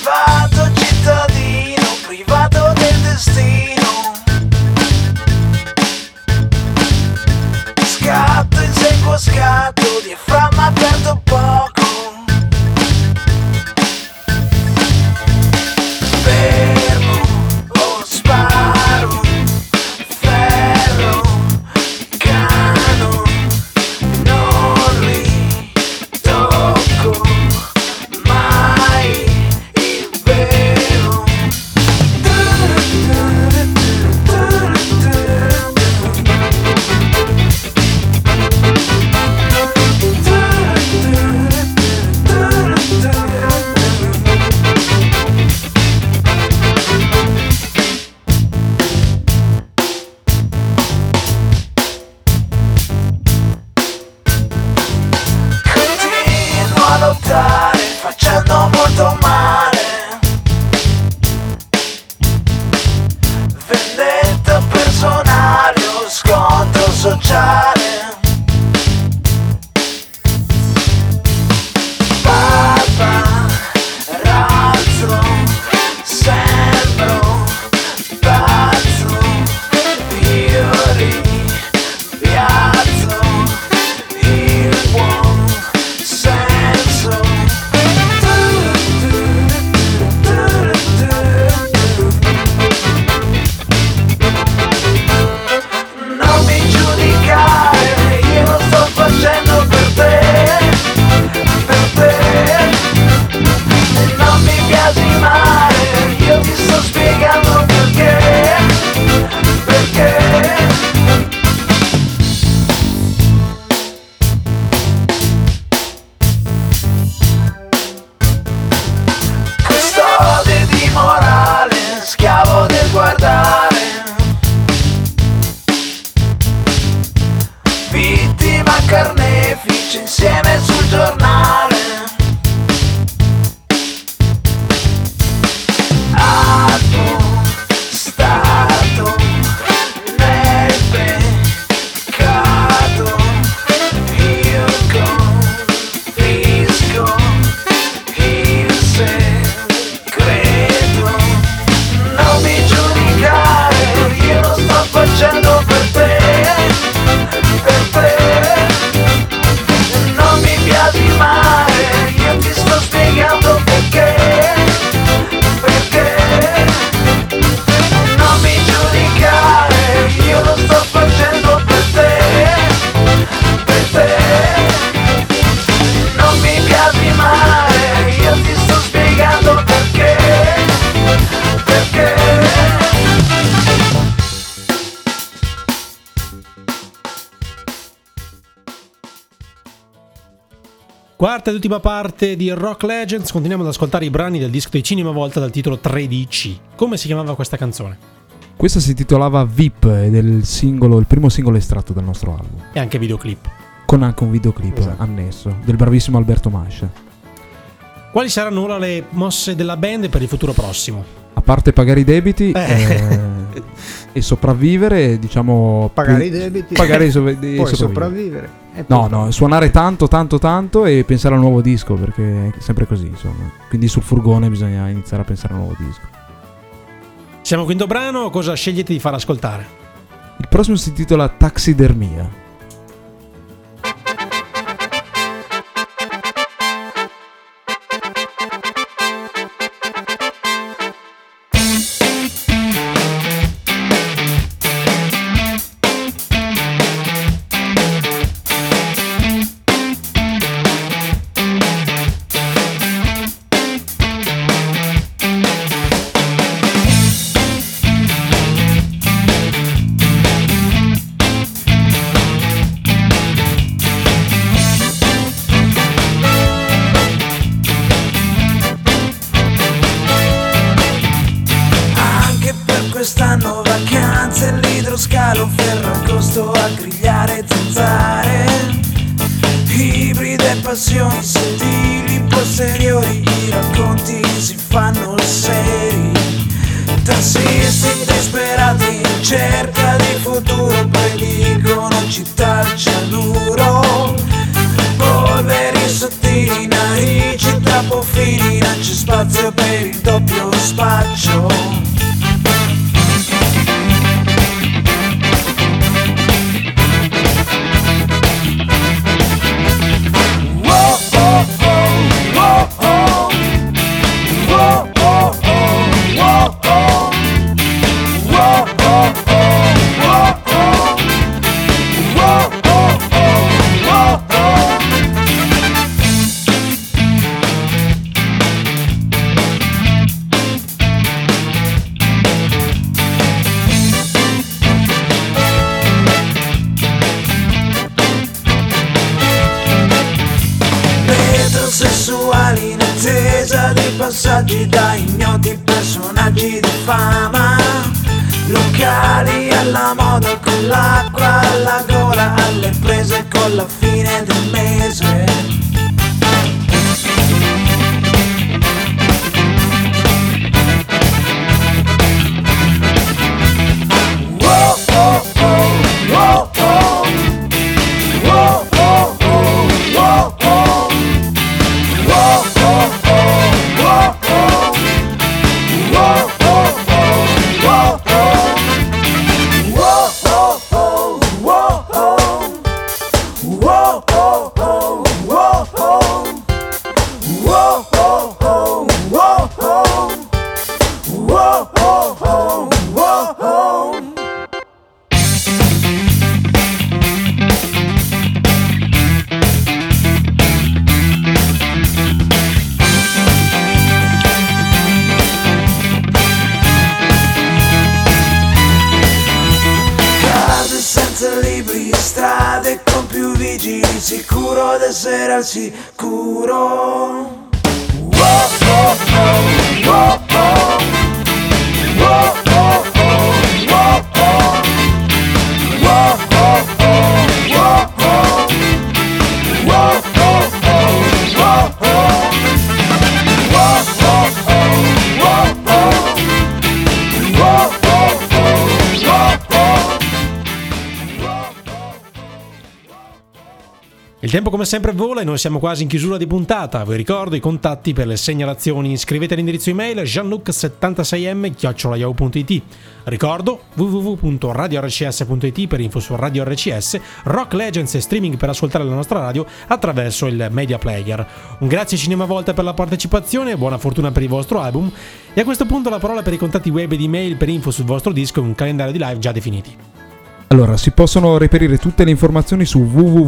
privato cittadino, privato del destino. Scatto, inseguo scatto, diaframma aperto poco. Fermo o sparo, ferro, cano, non li tocco mai il vero. Continuo a lottare facendo molto male. Vendetta personale o scontro sociale. Barba, razzo, sembro pazzo, io rimpiazzo il buon senso. Non mi giudicare, io lo sto facendo per te, e non mi biasimare, io ti sto spiegando perché. Custode di morale, schiavo del guardare, vittima carnefice insieme sul giornale. Atmo, stato, nel peccato, io confisco il segreto. Non mi giudicare, io lo sto facendo per te. Non mi biasimare, io ti sto spiegando perché. Non mi giudicare, io lo sto facendo per te. Non mi biasimare, io ti sto spiegando perché. Quarta ed ultima parte di Rock Legends, continuiamo ad ascoltare i brani del disco di Cinema Volta dal titolo 13. Come si chiamava questa canzone? Questa si titolava VIP ed è il primo singolo estratto dal nostro album. E anche videoclip. Con anche un videoclip Esatto. annesso del bravissimo Alberto Mascia. Quali saranno ora le mosse della band per il futuro prossimo? A parte pagare i debiti e sopravvivere, diciamo... Pagare i debiti, pagare poi sopravvivere. No, suonare tanto e pensare al nuovo disco, perché è sempre così, insomma. Quindi sul furgone bisogna iniziare a pensare al nuovo disco. Siamo al quinto brano, cosa scegliete di far ascoltare? Il prossimo si intitola Taxidermia. Quest'anno vacanze, l'idroscalo, ferragosto a grigliare zanzare, ibride passioni, sedili posteriori, i racconti si fanno seri, tassisti disperati in cerca di futuro, predicono città al cianuro, polveri sottili, narici troppo confini, non c'è spazio per il doppio spaccio. Sessuali in attesa dei passaggi da ignoti personaggi di fama, locali alla moda con l'acqua alla gola, alle prese con la fine del mese. Strade con più vigili, sicuro d'essere al sicuro. Il tempo come sempre vola e noi siamo quasi in chiusura di puntata. Vi ricordo i contatti per le segnalazioni. Scrivete all'indirizzo email gianluc76m@yahoo.it. Ricordo www.radiorcs.it per info su Radio RCS, Rock Legends e streaming per ascoltare la nostra radio attraverso il Media Player. Un grazie Cinema Volta per la partecipazione e buona fortuna per il vostro album. E a questo punto la parola per i contatti web ed email per info sul vostro disco e un calendario di live già definiti. Allora, si possono reperire tutte le informazioni su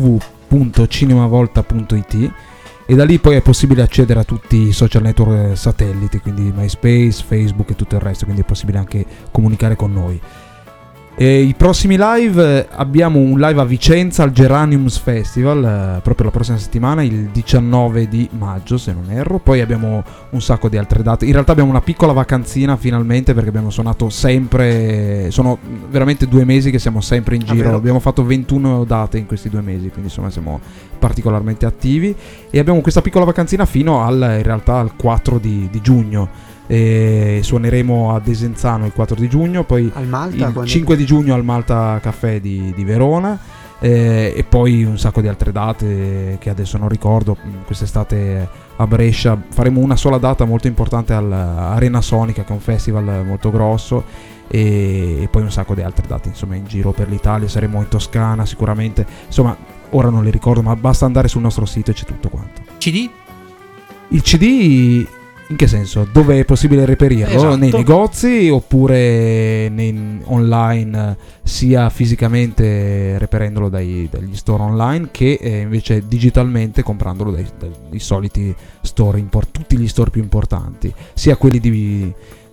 www.cinemavolta.it e da lì poi è possibile accedere a tutti i social network satelliti, quindi MySpace, Facebook e tutto il resto, quindi è possibile anche comunicare con noi. E i prossimi live, abbiamo un live a Vicenza al Geraniums Festival proprio la prossima settimana, il 19 di maggio se non erro. Poi abbiamo un sacco di altre date. In realtà abbiamo una piccola vacanzina finalmente, perché abbiamo suonato sempre, sono veramente 2 mesi che siamo sempre in giro. Abbiamo fatto 21 date in questi 2 mesi, quindi insomma siamo particolarmente attivi. E abbiamo questa piccola vacanzina fino in realtà al 4 di giugno. E suoneremo a Desenzano il 4 di giugno, poi al Malta, il 5 di giugno al Malta Caffè di Verona, e poi un sacco di altre date che adesso non ricordo. Quest'estate a Brescia faremo una sola data molto importante all'Arena Sonica, che è un festival molto grosso, e poi un sacco di altre date insomma in giro per l'Italia. Saremo in Toscana sicuramente, insomma ora non li ricordo, ma basta andare sul nostro sito e c'è tutto quanto. CD? Il CD in che senso? Dove è possibile reperirlo? Esatto. Nei negozi oppure online, sia fisicamente reperendolo dagli store online che invece digitalmente comprandolo dai soliti store, tutti gli store più importanti, sia quelli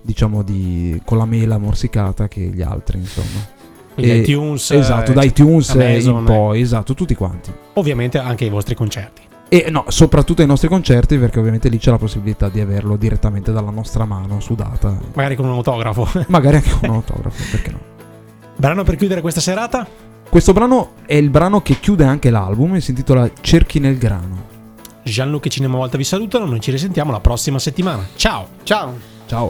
con la mela morsicata che gli altri, insomma. Quindi iTunes, esatto, da iTunes Amazon, in poi, esatto, tutti quanti. Ovviamente anche i vostri concerti. E no, soprattutto ai nostri concerti, perché ovviamente lì c'è la possibilità di averlo direttamente dalla nostra mano sudata. Magari con un autografo. Magari anche con un autografo, perché no? Brano per chiudere questa serata? Questo brano è il brano che chiude anche l'album e si intitola Cerchi nel grano. Gianluca e Cinema Volta vi salutano, noi ci risentiamo la prossima settimana. Ciao! Ciao! Ciao!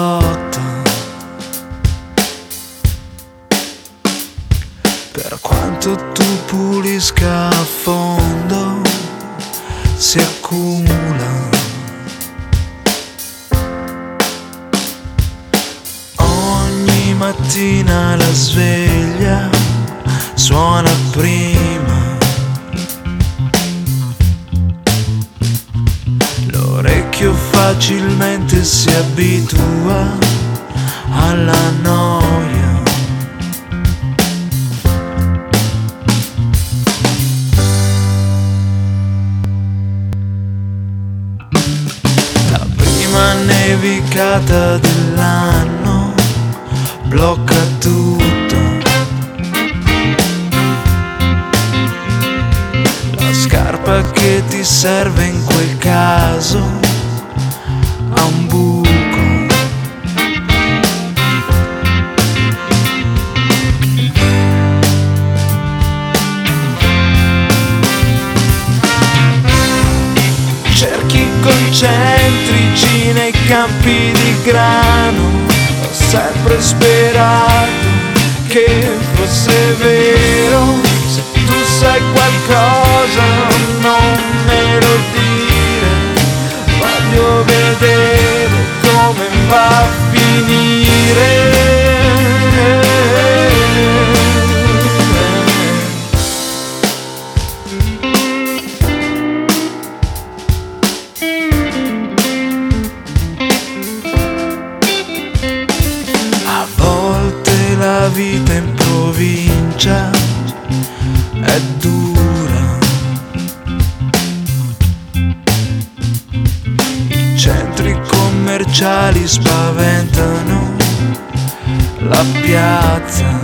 lotta. Per quanto tu pulisca a fondo, si accumula. Ogni mattina la sveglia suona prima, l'orecchio facilmente si abitua alla noia. La prima nevicata dell'anno blocca tutto. La scarpa che ti serve in quel caso ha un buco. Cerchi concentrici nei campi di grano. Ho sempre sperato che fosse vero. Se tu sai qualcosa non me lo dire. Voglio vedere come va a finire. La vita in provincia è dura. I centri commerciali spaventano la piazza.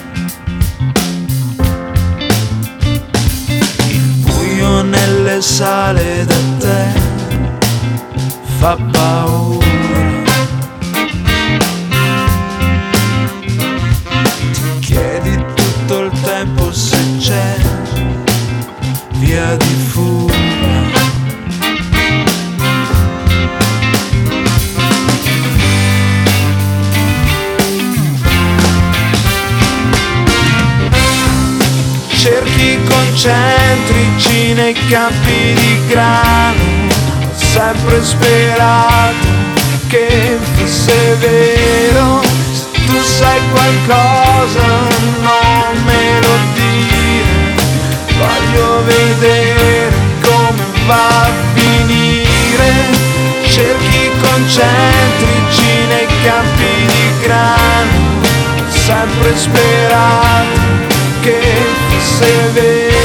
Il buio nelle sale da te fa paura. Se c'è via di fuga. Cerchi concentrici nei campi di grano. Ho sempre sperato che fosse vero. Se tu sai qualcosa non me lo dire. Voglio vedere come va a finire. Cerchi concentrici nei campi di grano. Ho sempre sperato che fosse vero.